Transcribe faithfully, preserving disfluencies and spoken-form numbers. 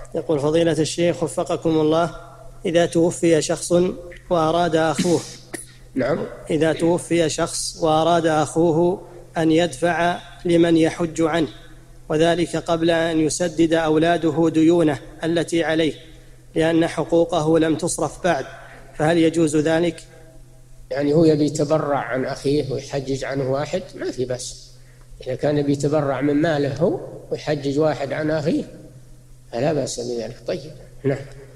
يقول فضيلة الشيخ وفقكم الله، إذا توفي شخص وأراد أخوه نعم إذا توفي شخص وأراد أخوه أن يدفع لمن يحج عنه، وذلك قبل أن يسدد أولاده ديونه التي عليه لأن حقوقه لم تصرف بعد، فهل يجوز ذلك؟ يعني هو يبي يتبرع عن أخيه ويحجج عنه واحد، ما في بس. إذا كان يبي يتبرع من ماله هو ويحجج واحد عن أخيه فلا بأس بذلك. طيب، نعم.